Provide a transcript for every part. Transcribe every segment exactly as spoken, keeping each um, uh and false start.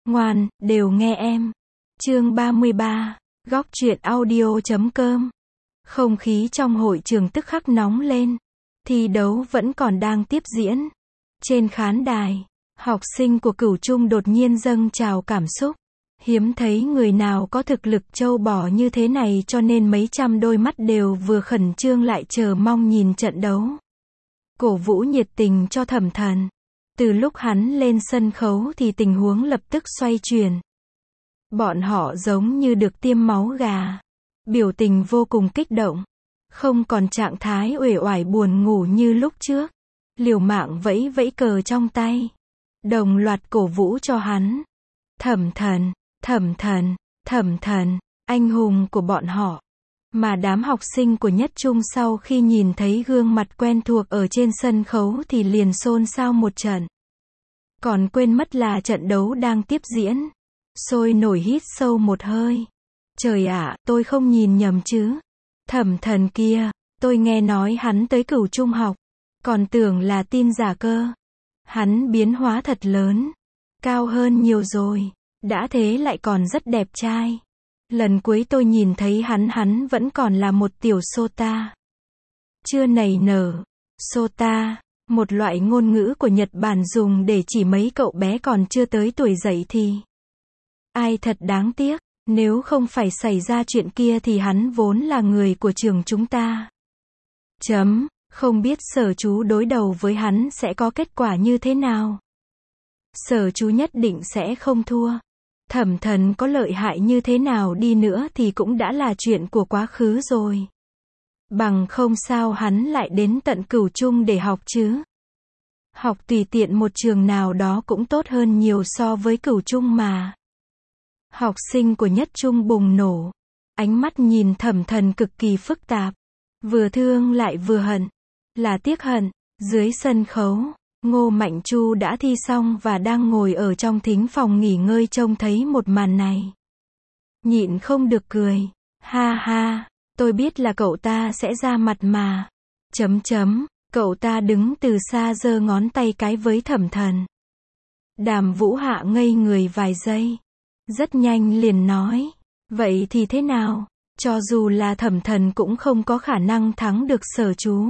Ngoan, đều nghe em. Chương ba mươi ba, góc truyện audio chấm com. Không khí trong hội trường tức khắc nóng lên. Thi đấu vẫn còn đang tiếp diễn. Trên khán đài, học sinh của Cửu Trung đột nhiên dâng trào cảm xúc. Hiếm thấy người nào có thực lực trâu bò như thế này, cho nên mấy trăm đôi mắt đều vừa khẩn trương lại chờ mong nhìn trận đấu. Cổ vũ nhiệt tình cho Thẩm Thần. Từ lúc hắn lên sân khấu thì tình huống lập tức xoay chuyển. Bọn họ giống như được tiêm máu gà. Biểu tình vô cùng kích động. Không còn trạng thái uể oải buồn ngủ như lúc trước. Liều mạng vẫy vẫy cờ trong tay. Đồng loạt cổ vũ cho hắn. Thẩm Thần, Thẩm Thần, Thẩm Thần, anh hùng của bọn họ. Mà đám học sinh của Nhất Trung sau khi nhìn thấy gương mặt quen thuộc ở trên sân khấu thì liền xôn xao một trận. Còn quên mất là trận đấu đang tiếp diễn. Sôi nổi hít sâu một hơi. Trời ạ, tôi không nhìn nhầm chứ. Thẩm Thần kia, tôi nghe nói hắn tới Cửu Trung học. Còn tưởng là tin giả cơ. Hắn biến hóa thật lớn. Cao hơn nhiều rồi. Đã thế lại còn rất đẹp trai. Lần cuối tôi nhìn thấy hắn hắn vẫn còn là một tiểu sota. Chưa nảy nở. Sota, một loại ngôn ngữ của Nhật Bản dùng để chỉ mấy cậu bé còn chưa tới tuổi dậy thì. Ai thật đáng tiếc, nếu không phải xảy ra chuyện kia thì hắn vốn là người của trường chúng ta. Chấm, không biết Sở Chú đối đầu với hắn sẽ có kết quả như thế nào. Sở Chú nhất định sẽ không thua. Thẩm Thần có lợi hại như thế nào đi nữa thì cũng đã là chuyện của quá khứ rồi. Bằng không sao hắn lại đến tận Cửu Trung để học chứ. Học tùy tiện một trường nào đó cũng tốt hơn nhiều so với Cửu Trung mà. Học sinh của Nhất Trung bùng nổ. Ánh mắt nhìn Thẩm Thần cực kỳ phức tạp. Vừa thương lại vừa hận. Là tiếc hận. Dưới sân khấu, Ngô Mạnh Chu đã thi xong và đang ngồi ở trong thính phòng nghỉ ngơi trông thấy một màn này. Nhịn không được cười. Ha ha, tôi biết là cậu ta sẽ ra mặt mà. Chấm chấm, cậu ta đứng từ xa giơ ngón tay cái với Thẩm Thần. Đàm Vũ Hạ ngây người vài giây. Rất nhanh liền nói. Vậy thì thế nào? Cho dù là Thẩm Thần cũng không có khả năng thắng được Sở Chú.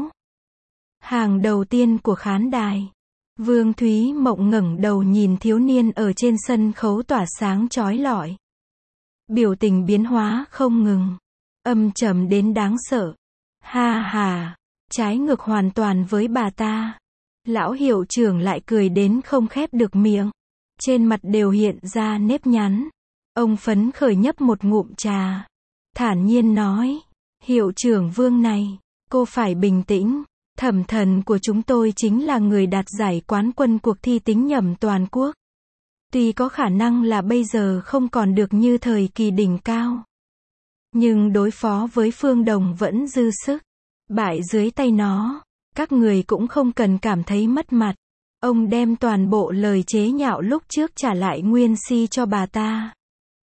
Hàng đầu tiên của khán đài. Vương Thúy Mộng ngẩng đầu nhìn thiếu niên ở trên sân khấu tỏa sáng chói lọi. Biểu tình biến hóa không ngừng. Âm trầm đến đáng sợ. Ha ha, trái ngược hoàn toàn với bà ta. Lão hiệu trưởng lại cười đến không khép được miệng. Trên mặt đều hiện ra nếp nhăn. Ông phấn khởi nhấp một ngụm trà. Thản nhiên nói. Hiệu trưởng Vương này, cô phải bình tĩnh. Thẩm Thần của chúng tôi chính là người đạt giải quán quân cuộc thi tính nhẩm toàn quốc. Tuy có khả năng là bây giờ không còn được như thời kỳ đỉnh cao. Nhưng đối phó với Phương Đồng vẫn dư sức. Bại dưới tay nó, các người cũng không cần cảm thấy mất mặt. Ông đem toàn bộ lời chế nhạo lúc trước trả lại nguyên si cho bà ta.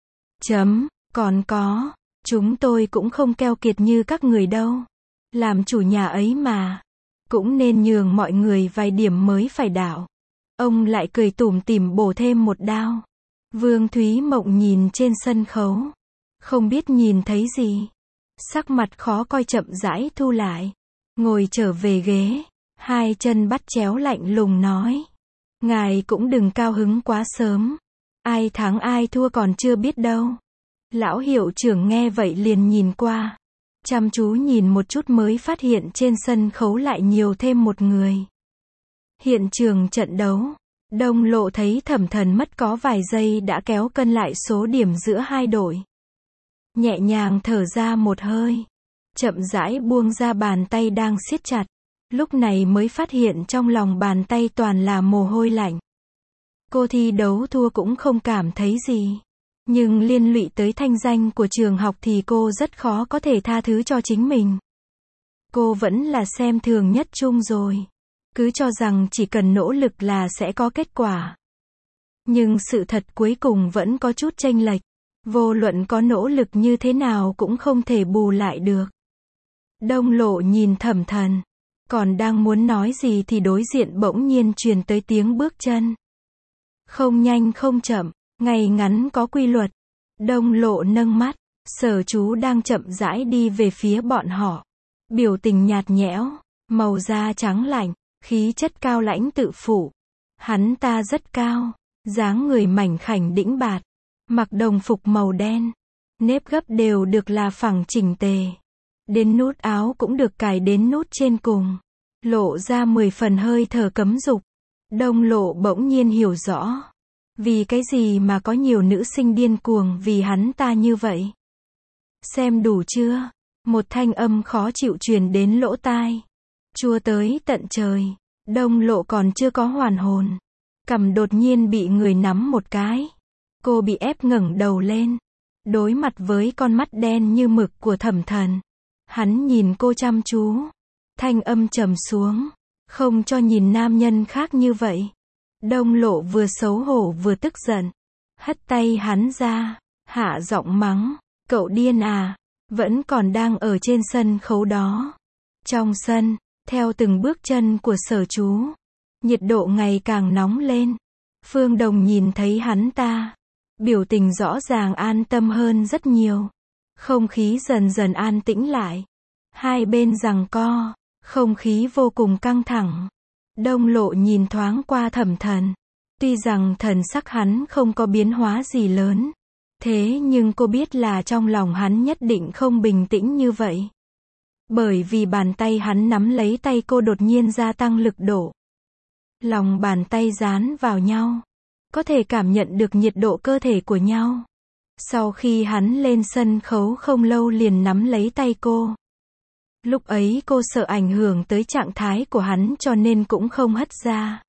Chấm, còn có, chúng tôi cũng không keo kiệt như các người đâu. Làm chủ nhà ấy mà. Cũng nên nhường mọi người vài điểm mới phải đạo. Ông lại cười tủm tỉm bổ thêm một đao. Vương Thúy Mộng nhìn trên sân khấu. Không biết nhìn thấy gì. Sắc mặt khó coi chậm rãi thu lại. Ngồi trở về ghế. Hai chân bắt chéo lạnh lùng nói. Ngài cũng đừng cao hứng quá sớm. Ai thắng ai thua còn chưa biết đâu. Lão hiệu trưởng nghe vậy liền nhìn qua. Chăm chú nhìn một chút mới phát hiện trên sân khấu lại nhiều thêm một người. Hiện trường trận đấu. Đông Lộ thấy Thẩm Thần mất có vài giây đã kéo cân lại số điểm giữa hai đội. Nhẹ nhàng thở ra một hơi. Chậm rãi buông ra bàn tay đang siết chặt. Lúc này mới phát hiện trong lòng bàn tay toàn là mồ hôi lạnh. Cô thi đấu thua cũng không cảm thấy gì. Nhưng liên lụy tới thanh danh của trường học thì cô rất khó có thể tha thứ cho chính mình. Cô vẫn là xem thường Nhất Trung rồi. Cứ cho rằng chỉ cần nỗ lực là sẽ có kết quả. Nhưng sự thật cuối cùng vẫn có chút chênh lệch. Vô luận có nỗ lực như thế nào cũng không thể bù lại được. Đông Lộ nhìn Thẩm Thần. Còn đang muốn nói gì thì đối diện bỗng nhiên truyền tới tiếng bước chân. Không nhanh không chậm. Ngay ngắn có quy luật. Đông Lộ nâng mắt, Sở Chú đang chậm rãi đi về phía bọn họ. Biểu tình nhạt nhẽo, màu da trắng lạnh, khí chất cao lãnh tự phụ. Hắn ta rất cao, dáng người mảnh khảnh đĩnh bạt, mặc đồng phục màu đen, nếp gấp đều được là phẳng chỉnh tề. Đến nút áo cũng được cài đến nút trên cùng, lộ ra mười phần hơi thở cấm dục. Đông Lộ bỗng nhiên hiểu rõ, vì cái gì mà có nhiều nữ sinh điên cuồng vì hắn ta như vậy. Xem đủ chưa? Một thanh âm khó chịu truyền đến lỗ tai, chua tới tận trời. Đông Lộ còn chưa có hoàn hồn, cằm đột nhiên bị người nắm một cái. Cô bị ép ngẩng đầu lên, đối mặt với con mắt đen như mực của Thẩm Thần. Hắn nhìn cô chăm chú, thanh âm trầm xuống, không cho nhìn nam nhân khác như vậy. Đông Lộ vừa xấu hổ vừa tức giận, hất tay hắn ra, hạ giọng mắng, cậu điên à, vẫn còn đang ở trên sân khấu đó. Trong sân, theo từng bước chân của Sở Chú, nhiệt độ ngày càng nóng lên. Phương Đồng nhìn thấy hắn ta, biểu tình rõ ràng an tâm hơn rất nhiều. Không khí dần dần an tĩnh lại. Hai bên giằng co, không khí vô cùng căng thẳng. Đông Lộ nhìn thoáng qua Thẩm Thần. Tuy rằng thần sắc hắn không có biến hóa gì lớn, thế nhưng cô biết là trong lòng hắn nhất định không bình tĩnh như vậy. Bởi vì bàn tay hắn nắm lấy tay cô đột nhiên gia tăng lực độ. Lòng bàn tay dán vào nhau, có thể cảm nhận được nhiệt độ cơ thể của nhau. Sau khi hắn lên sân khấu không lâu liền nắm lấy tay cô. Lúc ấy cô sợ ảnh hưởng tới trạng thái của hắn cho nên cũng không hất ra.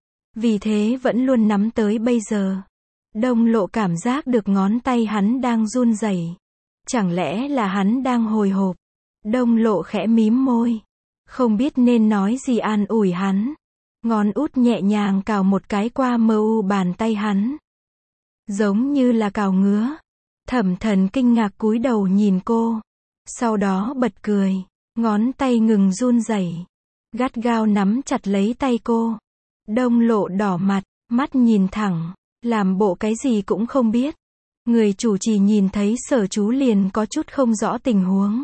Vì thế vẫn luôn nắm tới bây giờ. Đông Lộ cảm giác được ngón tay hắn đang run rẩy. Chẳng lẽ là hắn đang hồi hộp? Đông Lộ khẽ mím môi, không biết nên nói gì an ủi hắn. Ngón út nhẹ nhàng cào một cái qua mờ u bàn tay hắn, giống như là cào ngứa. Thẩm Thần kinh ngạc cúi đầu nhìn cô, sau đó bật cười, ngón tay ngừng run rẩy, gắt gao nắm chặt lấy tay cô. Đông Lộ đỏ mặt, mắt nhìn thẳng, làm bộ cái gì cũng không biết. Người chủ trì nhìn thấy Sở Chú liền có chút không rõ tình huống.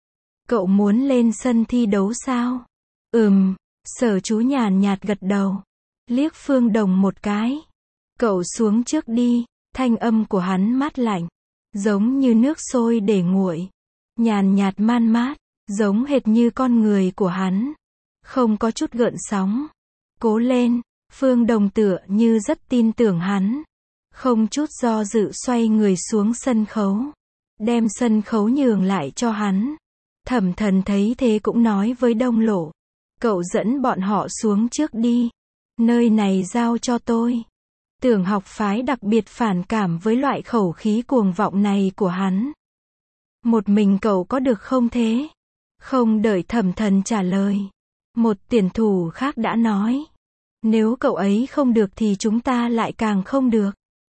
Cậu muốn lên sân thi đấu sao? Ừm, Sở Chú nhàn nhạt gật đầu, liếc Phương Đồng một cái. Cậu xuống trước đi. Thanh âm của hắn mát lạnh, giống như nước sôi để nguội, nhàn nhạt man mát, giống hệt như con người của hắn, không có chút gợn sóng. Cố lên. Phương Đồng tựa như rất tin tưởng hắn, không chút do dự xoay người xuống sân khấu, đem sân khấu nhường lại cho hắn. Thẩm Thần thấy thế cũng nói với Đông Lộ, cậu dẫn bọn họ xuống trước đi, nơi này giao cho tôi. Tưởng học phái đặc biệt phản cảm với loại khẩu khí cuồng vọng này của hắn. Một mình cậu có được không thế? Không đợi Thẩm Thần trả lời, một tuyển thủ khác đã nói, nếu cậu ấy không được thì chúng ta lại càng không được.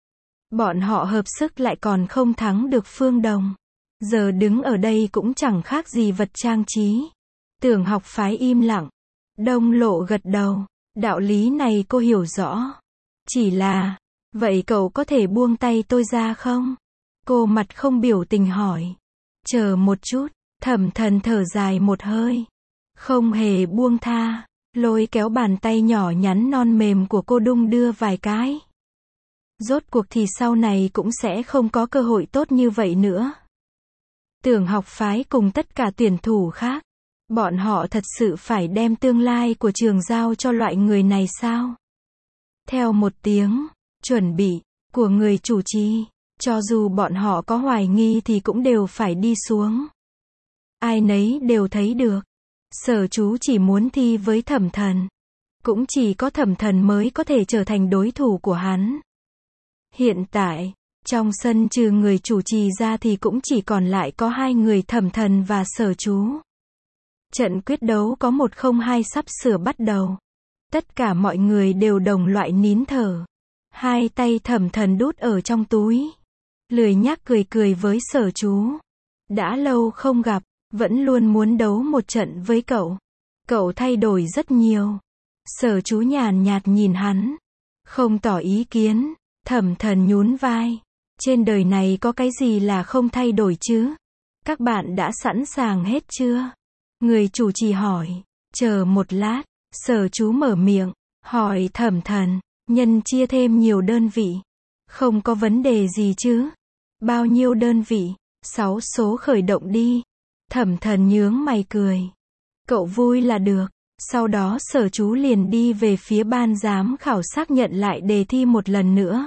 Bọn họ hợp sức lại còn không thắng được Phương Đồng. Giờ đứng ở đây cũng chẳng khác gì vật trang trí. Tưởng học phái im lặng. Đông Lộ gật đầu. Đạo lý này cô hiểu rõ. Chỉ là, vậy cậu có thể buông tay tôi ra không? Cô mặt không biểu tình hỏi. Chờ một chút. Thẩm Thần thở dài một hơi, không hề buông tha, lôi kéo bàn tay nhỏ nhắn non mềm của cô đung đưa vài cái. Rốt cuộc thì sau này cũng sẽ không có cơ hội tốt như vậy nữa. Tưởng học phái cùng tất cả tuyển thủ khác, bọn họ thật sự phải đem tương lai của trường giao cho loại người này sao? Theo một tiếng chuẩn bị của người chủ trì, cho dù bọn họ có hoài nghi thì cũng đều phải đi xuống. Ai nấy đều thấy được, Sở Chú chỉ muốn thi với Thẩm Thần, cũng chỉ có Thẩm Thần mới có thể trở thành đối thủ của hắn. Hiện tại, trong sân trừ người chủ trì ra thì cũng chỉ còn lại có hai người, Thẩm Thần và Sở Chú. Trận quyết đấu có một không hai sắp sửa bắt đầu. Tất cả mọi người đều đồng loại nín thở. Hai tay Thẩm Thần đút ở trong túi, lười nhác cười cười với Sở Chú. Đã lâu không gặp, vẫn luôn muốn đấu một trận với cậu. Cậu thay đổi rất nhiều. Sở Chú nhàn nhạt nhìn hắn, không tỏ ý kiến. Thẩm Thần nhún vai. Trên đời này có cái gì là không thay đổi chứ? Các bạn đã sẵn sàng hết chưa? Người chủ trì hỏi. Chờ một lát, Sở Chú mở miệng, hỏi Thẩm Thần, nhân chia thêm nhiều đơn vị. Không có vấn đề gì chứ? Bao nhiêu đơn vị? Sáu số khởi động đi. Thẩm Thần nhướng mày cười. Cậu vui là được. Sau đó Sở Chú liền đi về phía ban giám khảo xác nhận lại đề thi một lần nữa.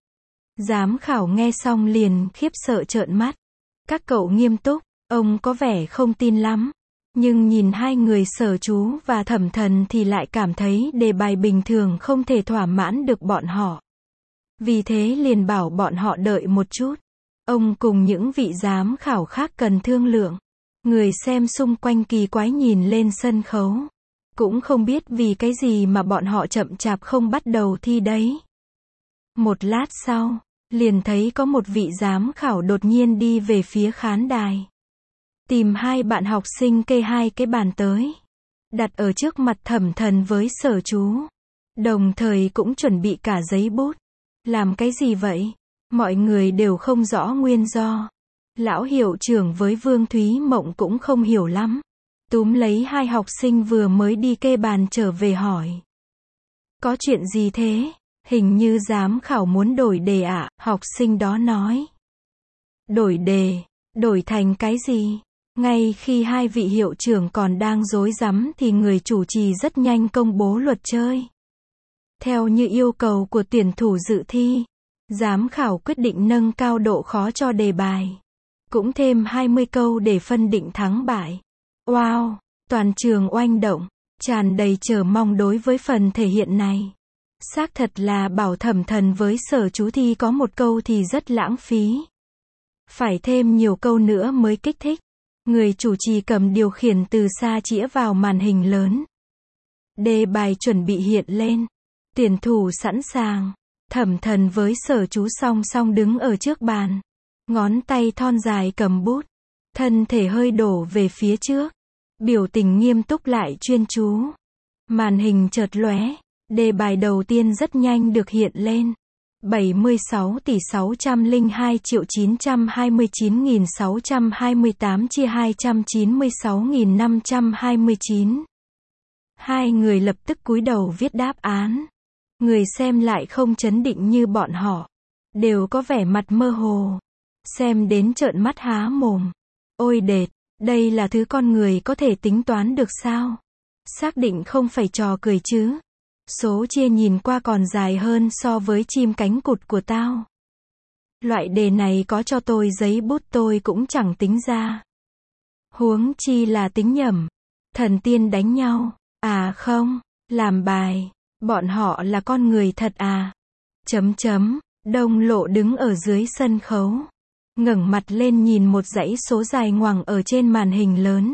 Giám khảo nghe xong liền khiếp sợ trợn mắt. Các cậu nghiêm túc, ông có vẻ không tin lắm. Nhưng nhìn hai người Sở Chú và Thẩm Thần thì lại cảm thấy đề bài bình thường không thể thỏa mãn được bọn họ. Vì thế liền bảo bọn họ đợi một chút. Ông cùng những vị giám khảo khác cần thương lượng. Người xem xung quanh kỳ quái nhìn lên sân khấu. Cũng không biết vì cái gì mà bọn họ chậm chạp không bắt đầu thi đấy. Một lát sau, liền thấy có một vị giám khảo đột nhiên đi về phía khán đài. Tìm hai bạn học sinh kê hai cái bàn tới. Đặt ở trước mặt Thẩm Thần với Sở Chú. Đồng thời cũng chuẩn bị cả giấy bút. Làm cái gì vậy? Mọi người đều không rõ nguyên do. Lão hiệu trưởng với Vương Thúy Mộng cũng không hiểu lắm. Túm lấy hai học sinh vừa mới đi kê bàn trở về hỏi. Có chuyện gì thế? Hình như giám khảo muốn đổi đề ạ, à? Học sinh đó nói. Đổi đề? Đổi thành cái gì? Ngay khi hai vị hiệu trưởng còn đang rối rắm thì người chủ trì rất nhanh công bố luật chơi. Theo như yêu cầu của tuyển thủ dự thi, giám khảo quyết định nâng cao độ khó cho đề bài. Cũng thêm hai mươi câu để phân định thắng bại. Wow! Toàn trường oanh động, tràn đầy chờ mong đối với phần thể hiện này. Xác thật là bảo Thẩm Thần với Sở Chú thi có một câu thì rất lãng phí. Phải thêm nhiều câu nữa mới kích thích. Người chủ trì cầm điều khiển từ xa chĩa vào màn hình lớn. Đề bài chuẩn bị hiện lên. Tuyển thủ sẵn sàng. Thẩm Thần với Sở Chú song song đứng ở trước bàn. Ngón tay thon dài cầm bút. Thân thể hơi đổ về phía trước. Biểu tình nghiêm túc lại chuyên chú. Màn hình chợt lóe. Đề bài đầu tiên rất nhanh được hiện lên. bảy mươi sáu tỷ sáu trăm lẻ hai triệu chín trăm hai mươi chín nghìn sáu trăm hai mươi tám chia hai trăm chín mươi sáu nghìn năm trăm hai mươi chín. Hai người lập tức cúi đầu viết đáp án. Người xem lại không chấn định như bọn họ. Đều có vẻ mặt mơ hồ. Xem đến trợn mắt há mồm. Ôi đệt, đây là thứ con người có thể tính toán được sao? Xác định không phải trò cười chứ. Số chia nhìn qua còn dài hơn so với chim cánh cụt của tao. Loại đề này có cho tôi giấy bút tôi cũng chẳng tính ra. Huống chi là tính nhầm. Thần tiên đánh nhau. À không, làm bài. Bọn họ là con người thật à? Chấm chấm, Đông Lộ đứng ở dưới sân khấu. Ngẩng mặt lên nhìn một dãy số dài ngoằng ở trên màn hình lớn.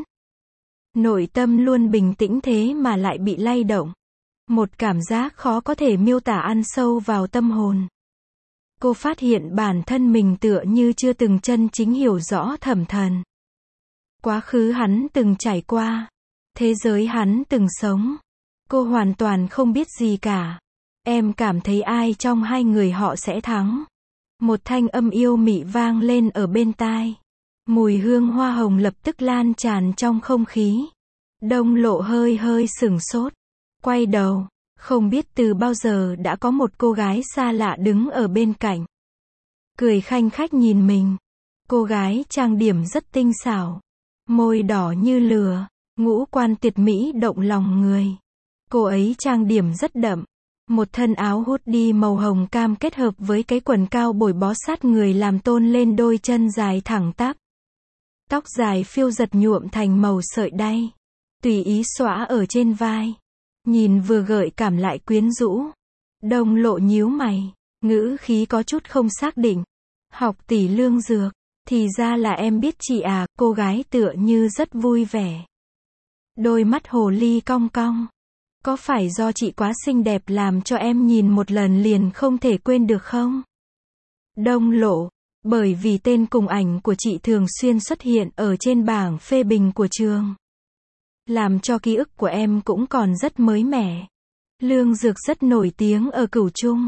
Nội tâm luôn bình tĩnh thế mà lại bị lay động. Một cảm giác khó có thể miêu tả ăn sâu vào tâm hồn. Cô phát hiện bản thân mình tựa như chưa từng chân chính hiểu rõ Thẩm Thần. Quá khứ hắn từng trải qua. Thế giới hắn từng sống. Cô hoàn toàn không biết gì cả. Em cảm thấy ai trong hai người họ sẽ thắng. Một thanh âm yêu mị vang lên ở bên tai. Mùi hương hoa hồng lập tức lan tràn trong không khí. Đông Lộ hơi hơi sửng sốt. Quay đầu, không biết từ bao giờ đã có một cô gái xa lạ đứng ở bên cạnh. Cười khanh khách nhìn mình. Cô gái trang điểm rất tinh xảo. Môi đỏ như lửa, ngũ quan tuyệt mỹ động lòng người. Cô ấy trang điểm rất đậm. Một thân áo hoodie màu hồng cam kết hợp với cái quần cao bồi bó sát người làm tôn lên đôi chân dài thẳng tắp. Tóc dài phiêu giật nhuộm thành màu sợi đay. Tùy ý xõa ở trên vai. Nhìn vừa gợi cảm lại quyến rũ. Đông Lộ nhíu mày. Ngữ khí có chút không xác định. Học tỷ Lương Dược. Thì ra là em biết chị à, cô gái tựa như rất vui vẻ. Đôi mắt hồ ly cong cong. Có phải do chị quá xinh đẹp làm cho em nhìn một lần liền không thể quên được không? Đông Lộ. Bởi vì tên cùng ảnh của chị thường xuyên xuất hiện ở trên bảng phê bình của trường. Làm cho ký ức của em cũng còn rất mới mẻ. Lương Dược rất nổi tiếng ở Cửu Trung.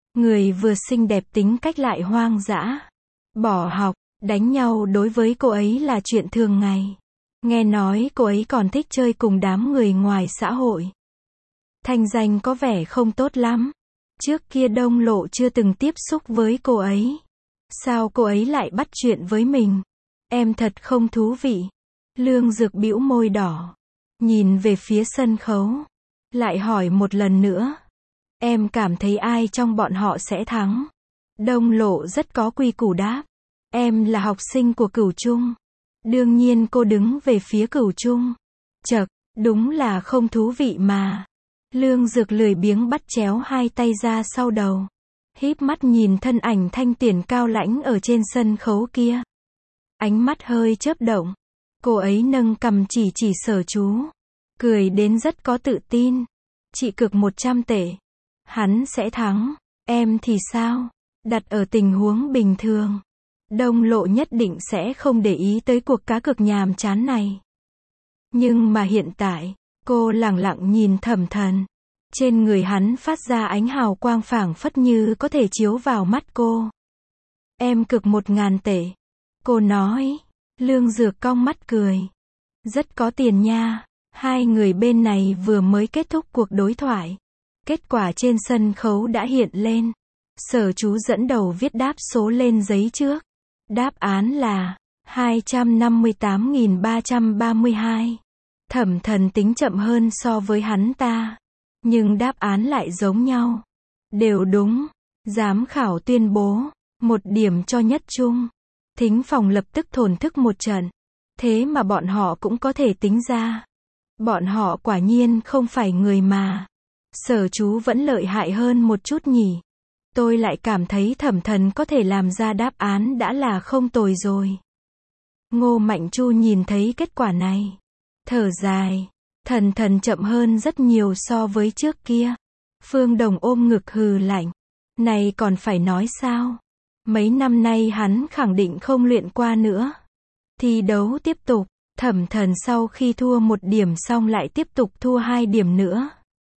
Người vừa xinh đẹp tính cách lại hoang dã. Bỏ học, đánh nhau đối với cô ấy là chuyện thường ngày. Nghe nói cô ấy còn thích chơi cùng đám người ngoài xã hội. Thanh danh có vẻ không tốt lắm. Trước kia Đông Lộ chưa từng tiếp xúc với cô ấy. Sao cô ấy lại bắt chuyện với mình? Em thật không thú vị. Lương Dược bĩu môi đỏ. Nhìn về phía sân khấu. Lại hỏi một lần nữa. Em cảm thấy ai trong bọn họ sẽ thắng? Đông Lộ rất có quy củ đáp. Em là học sinh của Cửu Trung. Đương nhiên cô đứng về phía Cửu Trung. Chậc, đúng là không thú vị mà. Lương Dược lười biếng bắt chéo hai tay ra sau đầu. Híp mắt nhìn thân ảnh thanh tiền cao lãnh ở trên sân khấu kia. Ánh mắt hơi chớp động. Cô ấy nâng cằm chỉ chỉ Sở Chú. Cười đến rất có tự tin. Chị cược một trăm tệ. Hắn sẽ thắng. Em thì sao? Đặt ở tình huống bình thường. Đông Lộ nhất định sẽ không để ý tới cuộc cá cược nhàm chán này. Nhưng mà hiện tại, cô lẳng lặng nhìn Thẩm Thần. Trên người hắn phát ra ánh hào quang phảng phất như có thể chiếu vào mắt cô. Em cược một ngàn tệ. Cô nói. Lương Dược cong mắt cười. Rất có tiền nha. Hai người bên này vừa mới kết thúc cuộc đối thoại. Kết quả trên sân khấu đã hiện lên. Sở Chú dẫn đầu viết đáp số lên giấy trước. Đáp án là hai trăm năm mươi tám nghìn ba trăm ba mươi hai. Thẩm Thần tính chậm hơn so với hắn ta. Nhưng đáp án lại giống nhau. Đều đúng. Giám khảo tuyên bố. Một điểm cho nhất trung. Thính phòng lập tức thổn thức một trận. Thế mà bọn họ cũng có thể tính ra. Bọn họ quả nhiên không phải người mà. Sở Chú vẫn lợi hại hơn một chút nhỉ. Tôi lại cảm thấy Thẩm Thần có thể làm ra đáp án đã là không tồi rồi. Ngô Mạnh Chu nhìn thấy kết quả này. Thở dài. Thần Thần chậm hơn rất nhiều so với trước kia. Phương Đồng ôm ngực hừ lạnh. Này còn phải nói sao? Mấy năm nay hắn khẳng định không luyện qua nữa. Thi đấu tiếp tục. Thẩm Thần sau khi thua một điểm xong lại tiếp tục thua hai điểm nữa.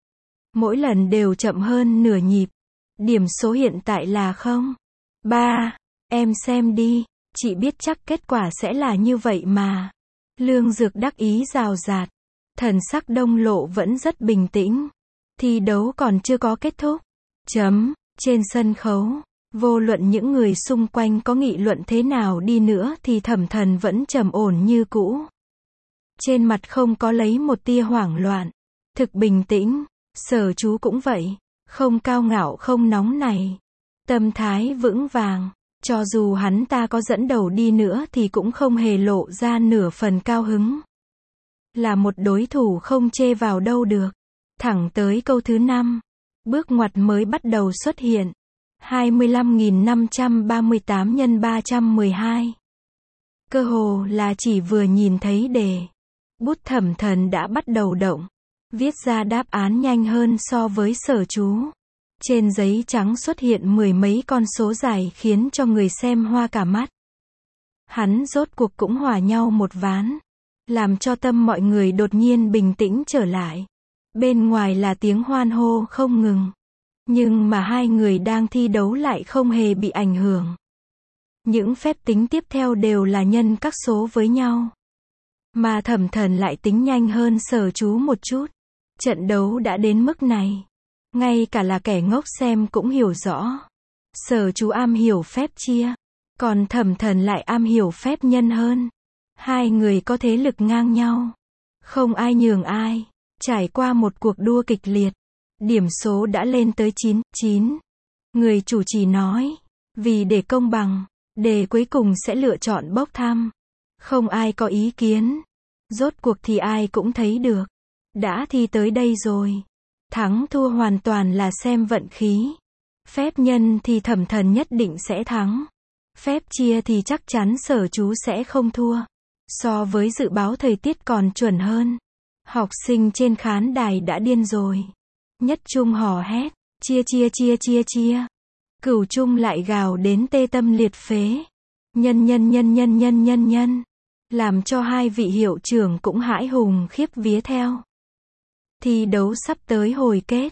Mỗi lần đều chậm hơn nửa nhịp. Điểm số hiện tại là không. ba. Em xem đi. Chị biết chắc kết quả sẽ là như vậy mà. Lương Dược đắc ý rào rạt. Thần sắc Đông Lộ vẫn rất bình tĩnh. Thi đấu còn chưa có kết thúc. Chấm. Trên sân khấu. Vô luận những người xung quanh có nghị luận thế nào đi nữa thì Thẩm Thần vẫn trầm ổn như cũ. Trên mặt không có lấy một tia hoảng loạn. Thực bình tĩnh. Sở Chú cũng vậy. Không cao ngạo không nóng này. Tâm thái vững vàng. Cho dù hắn ta có dẫn đầu đi nữa thì cũng không hề lộ ra nửa phần cao hứng. Là một đối thủ không chê vào đâu được. Thẳng tới câu thứ năm. Bước ngoặt mới bắt đầu xuất hiện. hai mươi lăm nghìn năm trăm ba mươi tám nhân ba trăm mười hai. Cơ hồ là chỉ vừa nhìn thấy đề. Bút Thẩm Thần đã bắt đầu động. Viết ra đáp án nhanh hơn so với Sở Chú. Trên giấy trắng xuất hiện mười mấy con số dài khiến cho người xem hoa cả mắt. Hắn rốt cuộc cũng hòa nhau một ván. Làm cho tâm mọi người đột nhiên bình tĩnh trở lại. Bên ngoài là tiếng hoan hô không ngừng. Nhưng mà hai người đang thi đấu lại không hề bị ảnh hưởng. Những phép tính tiếp theo đều là nhân các số với nhau. Mà Thẩm Thần lại tính nhanh hơn Sở Chú một chút. Trận đấu đã đến mức này. Ngay cả là kẻ ngốc xem cũng hiểu rõ. Sở Chú am hiểu phép chia. Còn Thẩm Thần lại am hiểu phép nhân hơn. Hai người có thế lực ngang nhau. Không ai nhường ai. Trải qua một cuộc đua kịch liệt. Điểm số đã lên tới chín, chín. Người chủ trì nói. Vì để công bằng. Đề cuối cùng sẽ lựa chọn bốc thăm. Không ai có ý kiến. Rốt cuộc thì ai cũng thấy được. Đã thi tới đây rồi. Thắng thua hoàn toàn là xem vận khí. Phép nhân thì Thẩm Thần nhất định sẽ thắng. Phép chia thì chắc chắn Sở Chú sẽ không thua. So với dự báo thời tiết còn chuẩn hơn. Học sinh trên khán đài đã điên rồi. Nhất trung hò hét. Chia chia chia chia chia. Cửu trung lại gào đến tê tâm liệt phế. Nhân nhân nhân nhân nhân nhân nhân. Làm cho hai vị hiệu trưởng cũng hãi hùng khiếp vía theo. Thi đấu sắp tới hồi kết.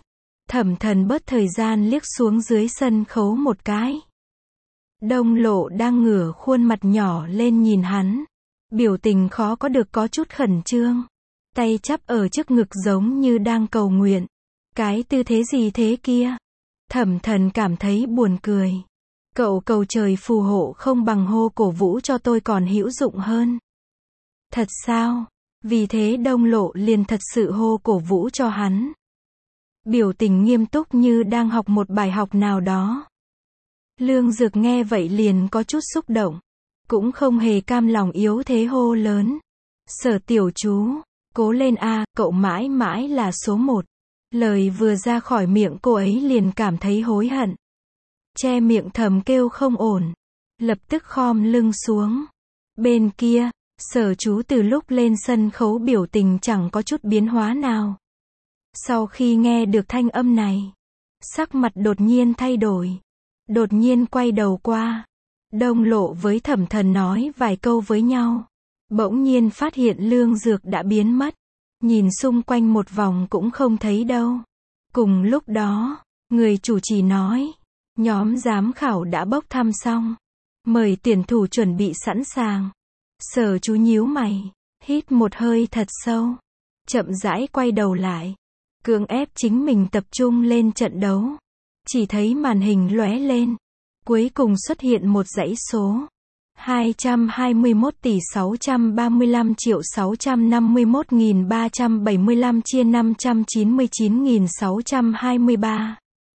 Thẩm Thần bớt thời gian liếc xuống dưới sân khấu một cái. Đông Lộ đang ngửa khuôn mặt nhỏ lên nhìn hắn. Biểu tình khó có được có chút khẩn trương. Tay chắp ở trước ngực giống như đang cầu nguyện. Cái tư thế gì thế kia? Thẩm Thần cảm thấy buồn cười. Cậu cầu trời phù hộ không bằng hô cổ vũ cho tôi còn hữu dụng hơn. Thật sao? Vì thế Đông Lộ liền thật sự hô cổ vũ cho hắn. Biểu tình nghiêm túc như đang học một bài học nào đó. Lương Dược nghe vậy liền có chút xúc động. Cũng không hề cam lòng yếu thế hô lớn. Sở tiểu chú, cố lên a, cậu mãi mãi là số một. Lời vừa ra khỏi miệng cô ấy liền cảm thấy hối hận. Che miệng thầm kêu không ổn. Lập tức khom lưng xuống. Bên kia, Sở Chú từ lúc lên sân khấu biểu tình chẳng có chút biến hóa nào. Sau khi nghe được thanh âm này, sắc mặt đột nhiên thay đổi. Đột nhiên quay đầu qua. Đông Lộ với Thẩm Thần nói vài câu với nhau. Bỗng nhiên phát hiện Lương Dược đã biến mất. Nhìn xung quanh một vòng cũng không thấy đâu. Cùng lúc đó, người chủ trì nói, nhóm giám khảo đã bốc thăm xong. Mời tuyển thủ chuẩn bị sẵn sàng. Sở Chú nhíu mày, hít một hơi thật sâu. Chậm rãi quay đầu lại. Cưỡng ép chính mình tập trung lên trận đấu. Chỉ thấy màn hình lóe lên. Cuối cùng xuất hiện một dãy số. hai trăm hai mươi mốt tỷ sáu trăm ba mươi lăm triệu sáu trăm năm mươi mốt nghìn ba trăm bảy mươi lăm chia năm trăm chín mươi chín nghìn sáu trăm hai mươi ba.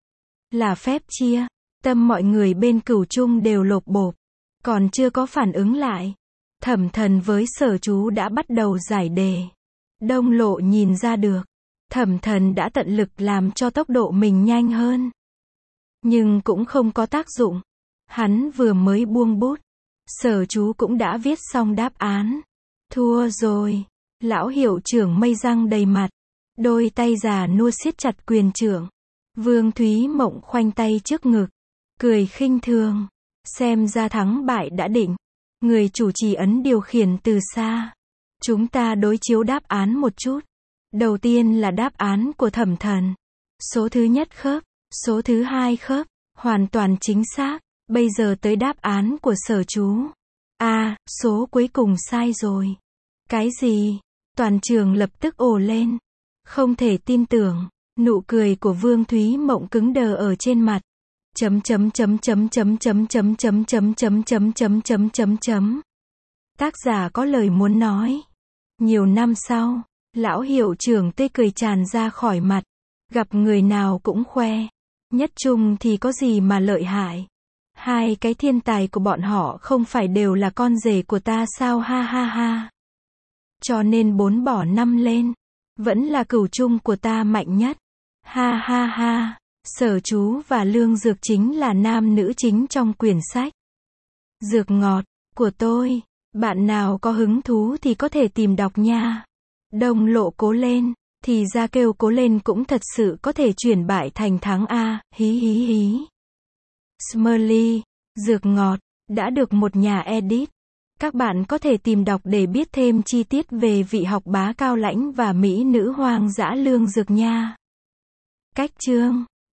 Là phép chia. Tâm mọi người bên Cửu Trung đều lộp bộp. Còn chưa có phản ứng lại. Thẩm Thần với Sở Chú đã bắt đầu giải đề. Đông Lộ nhìn ra được. Thẩm Thần đã tận lực làm cho tốc độ mình nhanh hơn. Nhưng cũng không có tác dụng. Hắn vừa mới buông bút. Sở Chú cũng đã viết xong đáp án. Thua rồi. Lão hiệu trưởng mây răng đầy mặt. Đôi tay già nua siết chặt quyền trượng. Vương Thúy Mộng khoanh tay trước ngực. Cười khinh thường. Xem ra thắng bại đã định. Người chủ trì ấn điều khiển từ xa. Chúng ta đối chiếu đáp án một chút. Đầu tiên là đáp án của Thẩm Thần. Số thứ nhất khớp. Số thứ hai khớp. Hoàn toàn chính xác. Bây giờ tới đáp án của Sở Chú. A, à, số cuối cùng sai rồi. Cái gì? Toàn trường lập tức ồ lên. Không thể tin tưởng. Nụ cười của Vương Thúy Mộng cứng đờ ở trên mặt. Chấm chấm chấm chấm chấm chấm chấm chấm chấm chấm chấm chấm chấm chấm chấm. Tác giả có lời muốn nói. Nhiều năm sau, lão hiệu trưởng tươi cười tràn ra khỏi mặt. Gặp người nào cũng khoe. Nhất Trung thì có gì mà lợi hại. Hai cái thiên tài của bọn họ không phải đều là con rể của ta sao ha ha ha. Cho nên bốn bỏ năm lên. Vẫn là Cửu Trung của ta mạnh nhất. Ha ha ha. Sở Chú và Lương Dược chính là nam nữ chính trong quyển sách. Dược ngọt, của tôi. Bạn nào có hứng thú thì có thể tìm đọc nha. Đông Lộ cố lên. Thì ra kêu cố lên cũng thật sự có thể chuyển bại thành thắng a, hí hí hí. Smurly, dược ngọt, đã được một nhà edit. Các bạn có thể tìm đọc để biết thêm chi tiết về vị học bá cao lãnh và mỹ nữ hoang dã Lương Dược nha. Cách chương